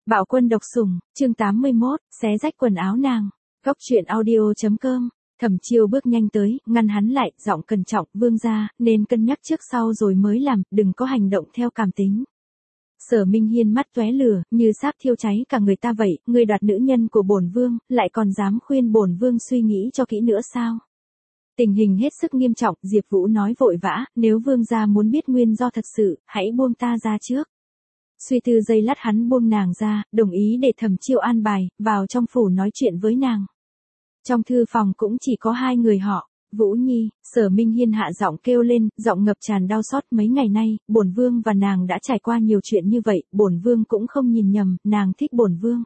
Bạo quân độc sủng, chương 81, xé rách quần áo nàng. Góc truyện audio.com. Thẩm Chiêu bước nhanh tới, ngăn hắn lại, giọng cẩn trọng, vương gia, nên cân nhắc trước sau rồi mới làm, đừng có hành động theo cảm tính. Sở Minh Hiên mắt tóe lửa, như sáp thiêu cháy cả người ta vậy, ngươi đoạt nữ nhân của bổn vương, lại còn dám khuyên bổn vương suy nghĩ cho kỹ nữa sao? Tình hình hết sức nghiêm trọng, Diệp Vũ nói vội vã, nếu vương gia muốn biết nguyên do thật sự, hãy buông ta ra trước. Suy tư giây lát hắn buông nàng ra, đồng ý để Thẩm Chiêu an bài, vào trong phủ nói chuyện với nàng. Trong thư phòng cũng chỉ có hai người họ, Vũ Nhi, Sở Minh Hiên hạ giọng kêu lên, giọng ngập tràn đau xót, mấy ngày nay, bổn vương và nàng đã trải qua nhiều chuyện như vậy, bổn vương cũng không nhìn nhầm, nàng thích bổn vương.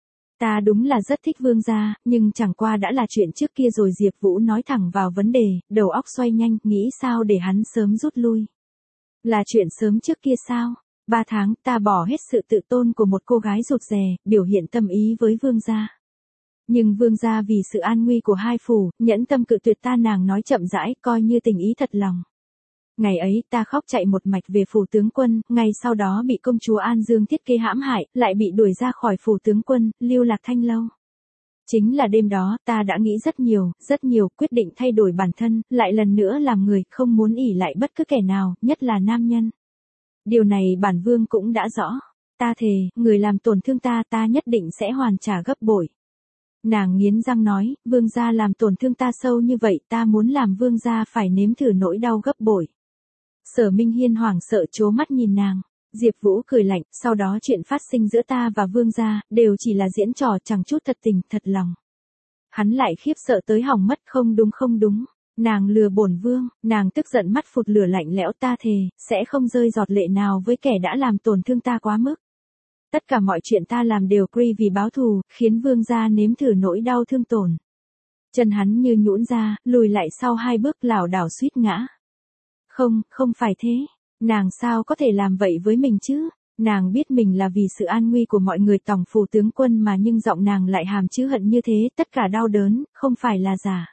Ta đúng là rất thích vương gia, nhưng chẳng qua đã là chuyện trước kia rồi. Diệp Vũ nói thẳng vào vấn đề, đầu óc xoay nhanh, nghĩ sao để hắn sớm rút lui. Là chuyện sớm trước kia sao? 3 tháng, ta bỏ hết sự tự tôn của một cô gái rụt rè, biểu hiện tâm ý với vương gia. Nhưng vương gia vì sự an nguy của hai phủ, nhẫn tâm cự tuyệt ta. Nàng nói chậm rãi, coi như tình ý thật lòng. Ngày ấy ta khóc chạy một mạch về phủ tướng quân, ngày sau đó bị công chúa An Dương thiết kế hãm hại, lại bị đuổi ra khỏi phủ tướng quân, lưu lạc thanh lâu. Chính là đêm đó, ta đã nghĩ rất nhiều, quyết định thay đổi bản thân, lại lần nữa làm người, không muốn ỷ lại bất cứ kẻ nào, nhất là nam nhân. Điều này bản vương cũng đã rõ. Ta thề, người làm tổn thương ta, ta nhất định sẽ hoàn trả gấp bội. Nàng nghiến răng nói, vương gia làm tổn thương ta sâu như vậy, ta muốn làm vương gia phải nếm thử nỗi đau gấp bội. Sở Minh Hiên hoảng sợ trố mắt nhìn nàng. Diệp Vũ cười lạnh, sau đó chuyện phát sinh giữa ta và vương gia, đều chỉ là diễn trò, chẳng chút thật tình, thật lòng. Hắn lại khiếp sợ tới hỏng mất, không đúng. Nàng lừa bổn vương, nàng tức giận mắt phụt lửa lạnh lẽo, ta thề, sẽ không rơi giọt lệ nào với kẻ đã làm tổn thương ta quá mức. Tất cả mọi chuyện ta làm đều vì báo thù, khiến vương gia nếm thử nỗi đau thương tổn. Chân hắn như nhũn ra, lùi lại sau 2 bước lảo đảo suýt ngã. Không phải thế, nàng sao có thể làm vậy với mình chứ? Nàng biết mình là vì sự an nguy của mọi người tổng phủ tướng quân mà, nhưng giọng nàng lại hàm chứa hận như thế, tất cả đau đớn, không phải là giả.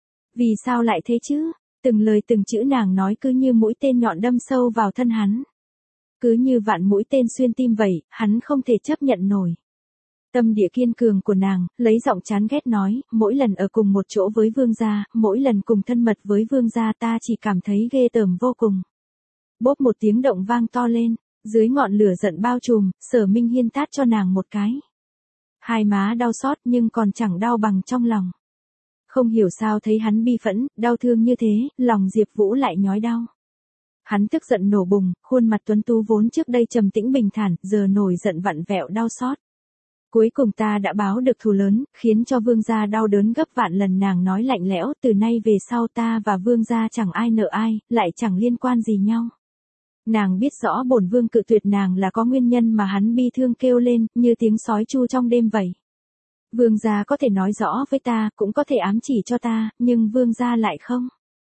Vì sao lại thế chứ? Từng lời từng chữ nàng nói cứ như mũi tên nhọn đâm sâu vào thân hắn. Cứ như vạn mũi tên xuyên tim vậy, hắn không thể chấp nhận nổi. Tâm địa kiên cường của nàng, lấy giọng chán ghét nói, mỗi lần ở cùng một chỗ với vương gia, mỗi lần cùng thân mật với vương gia, ta chỉ cảm thấy ghê tởm vô cùng. Bốp một tiếng động vang to lên, dưới ngọn lửa giận bao trùm, Sở Minh Hiên tát cho nàng một cái. Hai má đau xót nhưng còn chẳng đau bằng trong lòng. Không hiểu sao thấy hắn bi phẫn, đau thương như thế, lòng Diệp Vũ lại nhói đau. Hắn tức giận nổ bùng, khuôn mặt tuấn tú vốn trước đây trầm tĩnh bình thản, giờ nổi giận vặn vẹo đau xót. Cuối cùng ta đã báo được thù lớn, khiến cho vương gia đau đớn gấp vạn lần. Nàng nói lạnh lẽo, từ nay về sau ta và vương gia chẳng ai nợ ai, lại chẳng liên quan gì nhau. Nàng biết rõ bổn vương cự tuyệt nàng là có nguyên nhân mà. Hắn bi thương kêu lên, như tiếng sói tru trong đêm vậy. Vương gia có thể nói rõ với ta, cũng có thể ám chỉ cho ta, nhưng vương gia lại không.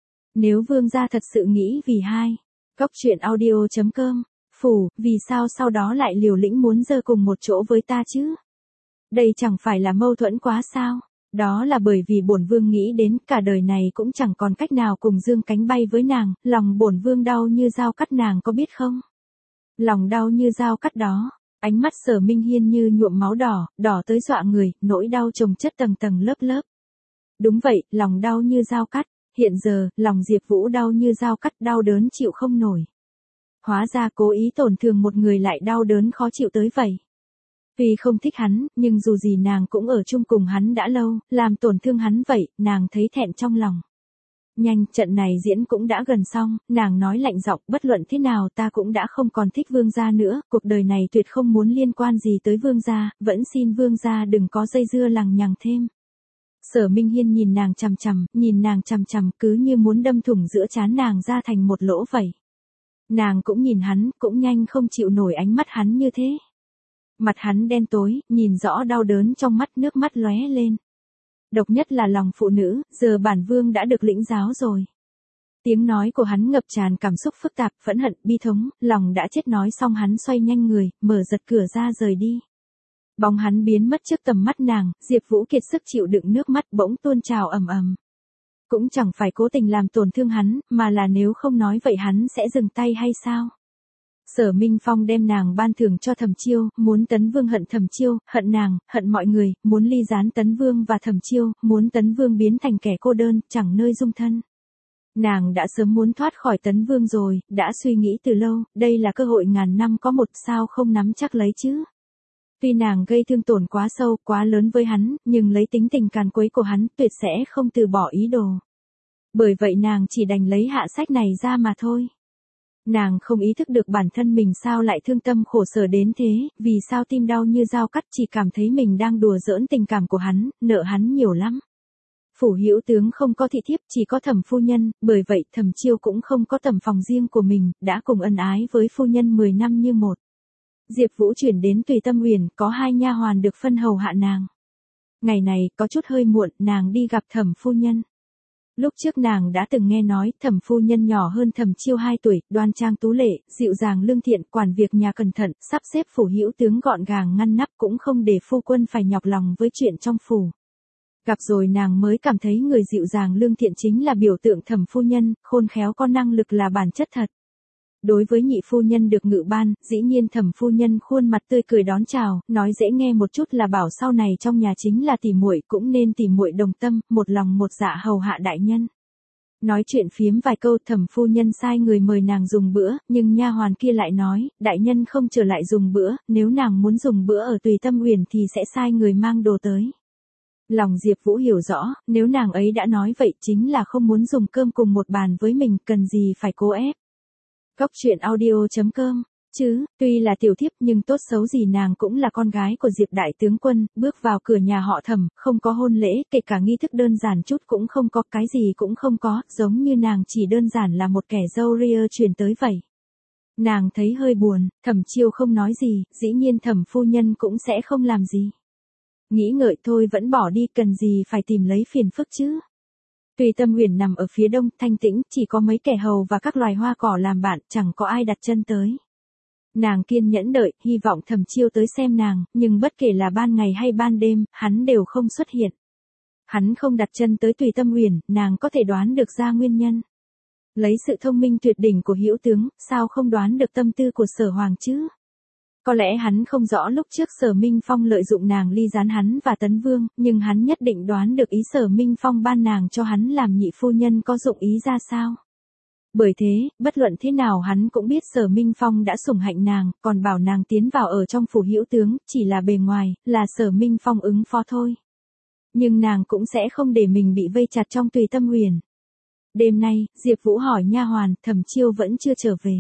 Nếu vương gia thật sự nghĩ vì hai, góc truyện audio.com, phủ, vì sao sau đó lại liều lĩnh muốn giơ cùng một chỗ với ta chứ? Đây chẳng phải là mâu thuẫn quá sao? Đó là bởi vì bổn vương nghĩ đến cả đời này cũng chẳng còn cách nào cùng dương cánh bay với nàng, lòng bổn vương đau như dao cắt, nàng có biết không? Lòng đau như dao cắt đó. Ánh mắt Sở Minh Hiên như nhuộm máu đỏ, đỏ tới dọa người, nỗi đau chồng chất tầng tầng lớp lớp. Đúng vậy, lòng đau như dao cắt. Hiện giờ, lòng Diệp Vũ đau như dao cắt, đau đớn chịu không nổi. Hóa ra cố ý tổn thương một người lại đau đớn khó chịu tới vậy. Vì không thích hắn, nhưng dù gì nàng cũng ở chung cùng hắn đã lâu, làm tổn thương hắn vậy, nàng thấy thẹn trong lòng. Nhanh, trận này diễn cũng đã gần xong, nàng nói lạnh giọng, bất luận thế nào ta cũng đã không còn thích vương gia nữa, cuộc đời này tuyệt không muốn liên quan gì tới vương gia, vẫn xin vương gia đừng có dây dưa lằng nhằng thêm. Sở Minh Hiên nhìn nàng chằm chằm, cứ như muốn đâm thủng giữa trán nàng ra thành một lỗ vậy. Nàng cũng nhìn hắn, cũng nhanh không chịu nổi ánh mắt hắn như thế. Mặt hắn đen tối, nhìn rõ đau đớn trong mắt, nước mắt lóe lên. Độc nhất là lòng phụ nữ, giờ bản vương đã được lĩnh giáo rồi. Tiếng nói của hắn ngập tràn cảm xúc phức tạp, phẫn hận, bi thống, lòng đã chết. Nói xong hắn xoay nhanh người, mở giật cửa ra rời đi. Bóng hắn biến mất trước tầm mắt nàng, Diệp Vũ kiệt sức chịu đựng nước mắt bỗng tuôn trào ầm ầm. Cũng chẳng phải cố tình làm tổn thương hắn, mà là nếu không nói vậy hắn sẽ dừng tay hay sao? Sở Minh Phong đem nàng ban thưởng cho Thẩm Chiêu, muốn Tấn Vương hận Thẩm Chiêu, hận nàng, hận mọi người, muốn ly gián Tấn Vương và Thẩm Chiêu, muốn Tấn Vương biến thành kẻ cô đơn, chẳng nơi dung thân. Nàng đã sớm muốn thoát khỏi Tấn Vương rồi, đã suy nghĩ từ lâu, đây là cơ hội ngàn năm có một, sao không nắm chắc lấy chứ. Tuy nàng gây thương tổn quá sâu, quá lớn với hắn, nhưng lấy tính tình càn quấy của hắn, tuyệt sẽ không từ bỏ ý đồ. Bởi vậy nàng chỉ đành lấy hạ sách này ra mà thôi. Nàng không ý thức được bản thân mình sao lại thương tâm khổ sở đến thế, vì sao tim đau như dao cắt, chỉ cảm thấy mình đang đùa giỡn tình cảm của hắn, nợ hắn nhiều lắm. Phủ Hữu tướng không có thị thiếp, chỉ có Thẩm phu nhân, bởi vậy Thẩm Chiêu cũng không có tầm phòng riêng của mình, đã cùng ân ái với phu nhân 10 năm như một. Diệp Vũ chuyển đến Tùy Tâm Uyển, có 2 nha hoàn được phân hầu hạ nàng. Ngày này có chút hơi muộn, nàng đi gặp Thẩm phu nhân. Lúc trước nàng đã từng nghe nói, Thẩm phu nhân nhỏ hơn Thẩm Chiêu 2 tuổi, đoan trang tú lệ, dịu dàng lương thiện, quản việc nhà cẩn thận, sắp xếp phủ hữu tướng gọn gàng ngăn nắp, cũng không để phu quân phải nhọc lòng với chuyện trong phủ. Gặp rồi nàng mới cảm thấy người dịu dàng lương thiện chính là biểu tượng Thẩm phu nhân, khôn khéo có năng lực là bản chất thật. Đối với nhị phu nhân được ngự ban, dĩ nhiên Thẩm phu nhân khuôn mặt tươi cười đón chào, nói dễ nghe một chút là bảo sau này trong nhà chính là tỉ muội, cũng nên tỉ muội đồng tâm, một lòng một dạ hầu hạ đại nhân. Nói chuyện phiếm vài câu, Thẩm phu nhân sai người mời nàng dùng bữa, nhưng nha hoàn kia lại nói, đại nhân không trở lại dùng bữa, nếu nàng muốn dùng bữa ở Tùy Tâm Uyển thì sẽ sai người mang đồ tới. Lòng Diệp Vũ hiểu rõ, nếu nàng ấy đã nói vậy chính là không muốn dùng cơm cùng một bàn với mình, cần gì phải cố ép. Góc truyện audio.com, tuy là tiểu thiếp nhưng tốt xấu gì nàng cũng là con gái của Diệp đại tướng quân, bước vào cửa nhà họ Thẩm, không có hôn lễ, kể cả nghi thức đơn giản chút cũng không có, cái gì cũng không có, giống như nàng chỉ đơn giản là một kẻ dâu ria truyền tới vậy. Nàng thấy hơi buồn, Thẩm Chiêu không nói gì, dĩ nhiên Thẩm phu nhân cũng sẽ không làm gì. Nghĩ ngợi thôi vẫn bỏ đi, cần gì phải tìm lấy phiền phức chứ. Tùy Tâm Uyển nằm ở phía đông, thanh tĩnh, chỉ có mấy kẻ hầu và các loài hoa cỏ làm bạn, chẳng có ai đặt chân tới. Nàng kiên nhẫn đợi, hy vọng Thẩm Chiêu tới xem nàng, nhưng bất kể là ban ngày hay ban đêm, hắn đều không xuất hiện. Hắn không đặt chân tới Tùy Tâm Uyển, nàng có thể đoán được ra nguyên nhân. Lấy sự thông minh tuyệt đỉnh của Hữu tướng, sao không đoán được tâm tư của Sở Hoàng chứ? Có lẽ hắn không rõ lúc trước Sở Minh Phong lợi dụng nàng ly gián hắn và Tấn Vương, nhưng hắn nhất định đoán được ý Sở Minh Phong ban nàng cho hắn làm nhị phu nhân có dụng ý ra sao. Bởi thế, bất luận thế nào hắn cũng biết Sở Minh Phong đã sủng hạnh nàng, còn bảo nàng tiến vào ở trong phủ hữu tướng, chỉ là bề ngoài, là Sở Minh Phong ứng phó thôi. Nhưng nàng cũng sẽ không để mình bị vây chặt trong Tùy Tâm Uyển. Đêm nay, Diệp Vũ hỏi nha hoàn, Thẩm Chiêu vẫn chưa trở về.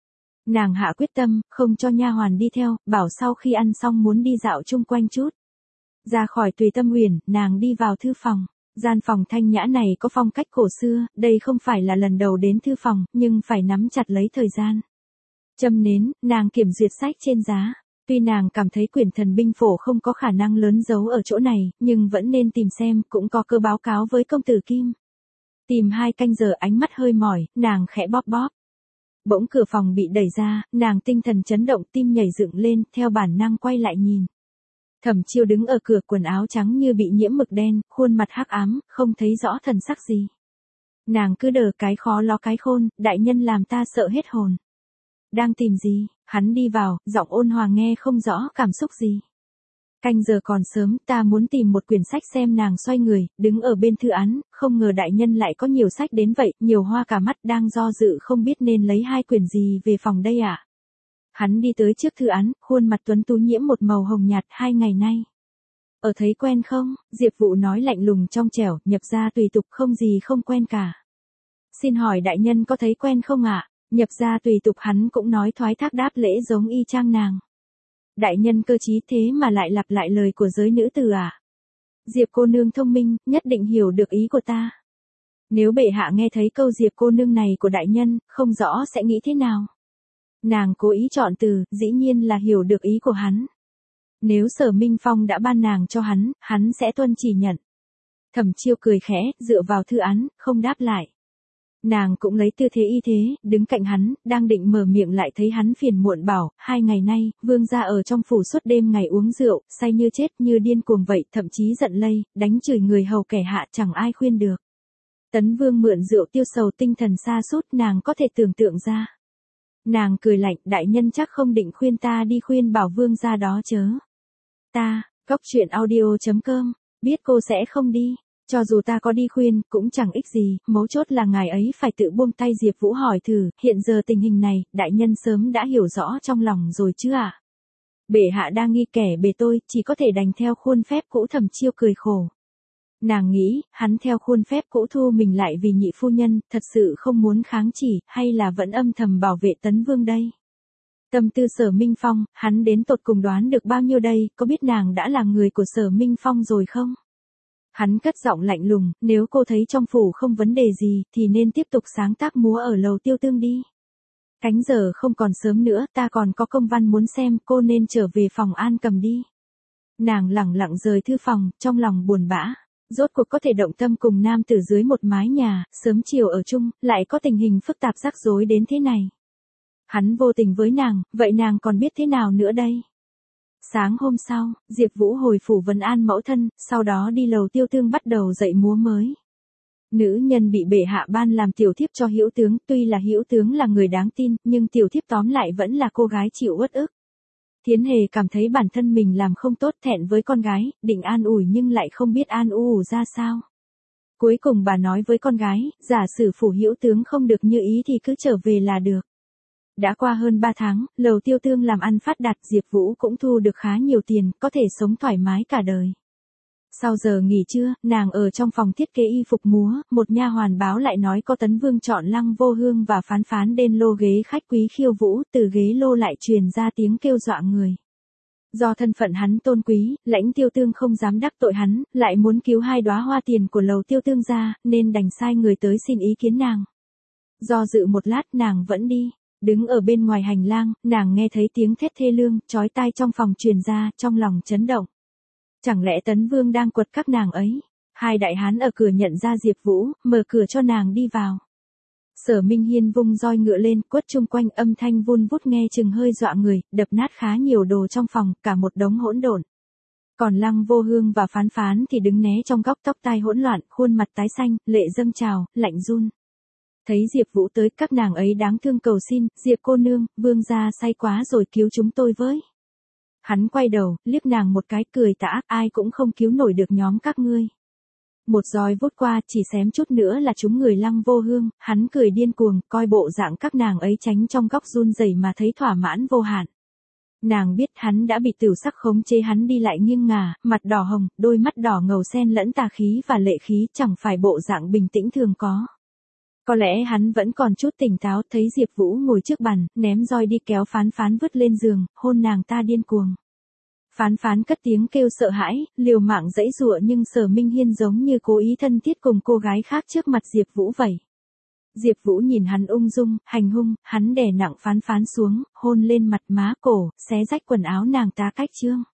Nàng hạ quyết tâm, không cho nha hoàn đi theo, bảo sau khi ăn xong muốn đi dạo chung quanh chút. Ra khỏi Tùy Tâm Uyển, nàng đi vào thư phòng. Gian phòng thanh nhã này có phong cách cổ xưa, đây không phải là lần đầu đến thư phòng, nhưng phải nắm chặt lấy thời gian. Châm nến, nàng kiểm duyệt sách trên giá. Tuy nàng cảm thấy quyển thần binh phổ không có khả năng lớn giấu ở chỗ này, nhưng vẫn nên tìm xem, cũng có cơ báo cáo với công tử Kim. Tìm 2 canh giờ, ánh mắt hơi mỏi, nàng khẽ bóp bóp. Bỗng cửa phòng bị đẩy ra, nàng tinh thần chấn động, tim nhảy dựng lên, theo bản năng quay lại nhìn. Thẩm Chiêu đứng ở cửa, quần áo trắng như bị nhiễm mực đen, khuôn mặt hắc ám, không thấy rõ thần sắc gì. Nàng cứ đờ cái khó ló cái khôn, đại nhân làm ta sợ hết hồn. Đang tìm gì? Hắn đi vào, giọng ôn hòa nghe không rõ cảm xúc gì. Canh giờ còn sớm, ta muốn tìm một quyển sách xem. Nàng xoay người, đứng ở bên thư án, không ngờ đại nhân lại có nhiều sách đến vậy, nhiều hoa cả mắt, đang do dự không biết nên lấy 2 quyển gì về phòng đây ạ. Hắn đi tới trước thư án, khuôn mặt tuấn tú nhiễm một màu hồng nhạt. 2 ngày nay. Ở thấy quen không? Diệp Vũ nói lạnh lùng trong trẻo, nhập gia tùy tục không gì không quen cả. Xin hỏi đại nhân có thấy quen không ạ? Nhập gia tùy tục, hắn cũng nói thoái thác đáp lễ giống y chang nàng. Đại nhân cơ trí thế mà lại lặp lại lời của giới nữ tử à? Diệp cô nương thông minh, nhất định hiểu được ý của ta. Nếu bệ hạ nghe thấy câu Diệp cô nương này của đại nhân, không rõ sẽ nghĩ thế nào? Nàng cố ý chọn từ, dĩ nhiên là hiểu được ý của hắn. Nếu Sở Minh Phong đã ban nàng cho hắn, hắn sẽ tuân chỉ nhận. Thẩm Chiêu cười khẽ, dựa vào thư án, không đáp lại. Nàng cũng lấy tư thế y thế, đứng cạnh hắn, đang định mở miệng lại thấy hắn phiền muộn bảo, 2 ngày nay, vương gia ở trong phủ suốt đêm ngày uống rượu, say như chết như điên cuồng vậy, thậm chí giận lây, đánh chửi người hầu kẻ hạ, chẳng ai khuyên được. Tấn Vương mượn rượu tiêu sầu tinh thần sa sút, nàng có thể tưởng tượng ra. Nàng cười lạnh, đại nhân chắc không định khuyên ta đi khuyên bảo vương gia đó chớ. Ta, Cốc truyện audio.com, biết cô sẽ không đi. Cho dù ta có đi khuyên, cũng chẳng ích gì, mấu chốt là ngài ấy phải tự buông tay. Diệp Vũ hỏi thử, hiện giờ tình hình này, đại nhân sớm đã hiểu rõ trong lòng rồi chứ ạ? Bệ hạ đang nghi kẻ bề tôi, chỉ có thể đành theo khuôn phép cũ. Thẩm Chiêu cười khổ. Nàng nghĩ, hắn theo khuôn phép cũ thu mình lại vì nhị phu nhân, thật sự không muốn kháng chỉ, hay là vẫn âm thầm bảo vệ Tấn Vương đây? Tâm tư Sở Minh Phong, hắn đến tột cùng đoán được bao nhiêu đây, có biết nàng đã là người của Sở Minh Phong rồi không? Hắn cất giọng lạnh lùng, nếu cô thấy trong phủ không vấn đề gì, thì nên tiếp tục sáng tác múa ở lầu Tiêu Tương đi. Cánh giờ không còn sớm nữa, ta còn có công văn muốn xem, cô nên trở về phòng An Cầm đi. Nàng lẳng lặng rời thư phòng, trong lòng buồn bã. Rốt cuộc có thể động tâm cùng nam tử dưới một mái nhà, sớm chiều ở chung, lại có tình hình phức tạp rắc rối đến thế này. Hắn vô tình với nàng, vậy nàng còn biết thế nào nữa đây? Sáng hôm sau, Diệp Vũ hồi phủ vấn an mẫu thân, sau đó đi lầu Tiêu Tương bắt đầu dạy múa mới. Nữ nhân bị bệ hạ ban làm tiểu thiếp cho Hữu tướng, tuy là Hữu tướng là người đáng tin, nhưng tiểu thiếp tóm lại vẫn là cô gái chịu uất ức. Thiến Hề cảm thấy bản thân mình làm không tốt, thẹn với con gái, định an ủi nhưng lại không biết an ủi ra sao. Cuối cùng bà nói với con gái, giả sử phủ Hữu tướng không được như ý thì cứ trở về là được. Đã qua hơn 3 tháng, lầu Tiêu Tương làm ăn phát đạt, Diệp Vũ cũng thu được khá nhiều tiền, có thể sống thoải mái cả đời. Sau giờ nghỉ trưa, nàng ở trong phòng thiết kế y phục múa, một nha hoàn báo lại nói có Tấn Vương chọn Lăng Vô Hương và Phán Phán đến lô ghế khách quý khiêu vũ, từ ghế lô lại truyền ra tiếng kêu dọa người. Do thân phận hắn tôn quý, lãnh Tiêu Tương không dám đắc tội hắn, lại muốn cứu 2 đóa hoa tiền của lầu Tiêu Tương ra, nên đành sai người tới xin ý kiến nàng. Do dự một lát nàng vẫn đi. Đứng ở bên ngoài hành lang, nàng nghe thấy tiếng thét thê lương, chói tai trong phòng truyền ra, trong lòng chấn động. Chẳng lẽ Tấn Vương đang quật các nàng ấy? 2 đại hán ở cửa nhận ra Diệp Vũ, mở cửa cho nàng đi vào. Sở Minh Hiên vung roi ngựa lên, quất chung quanh, âm thanh vun vút nghe chừng hơi dọa người, đập nát khá nhiều đồ trong phòng, cả một đống hỗn độn. Còn Lăng Vô Hương và Phán Phán thì đứng né trong góc, tóc tai hỗn loạn, khuôn mặt tái xanh, lệ dâng trào, lạnh run. Thấy Diệp Vũ tới, các nàng ấy đáng thương cầu xin, Diệp cô nương, vương gia say quá rồi, cứu chúng tôi với. Hắn quay đầu, liếc nàng một cái, cười tà ác, ai cũng không cứu nổi được nhóm các ngươi. Một roi vút qua, chỉ xém chút nữa là trúng người Lăng Vô Hương, hắn cười điên cuồng, coi bộ dạng các nàng ấy tránh trong góc run rẩy mà thấy thỏa mãn vô hạn. Nàng biết hắn đã bị tửu sắc khống chế, hắn đi lại nghiêng ngả, mặt đỏ hồng, đôi mắt đỏ ngầu xen lẫn tà khí và lệ khí, chẳng phải bộ dạng bình tĩnh thường có. Có lẽ hắn vẫn còn chút tỉnh táo, thấy Diệp Vũ ngồi trước bàn, ném roi đi, kéo Phán Phán vứt lên giường, hôn nàng ta điên cuồng. Phán Phán cất tiếng kêu sợ hãi, liều mạng giãy giụa, nhưng Sở Minh Hiên giống như cố ý thân thiết cùng cô gái khác trước mặt Diệp Vũ vậy. Diệp Vũ nhìn hắn ung dung, hành hung, hắn đè nặng Phán Phán xuống, hôn lên mặt má cổ, xé rách quần áo nàng ta cách chương.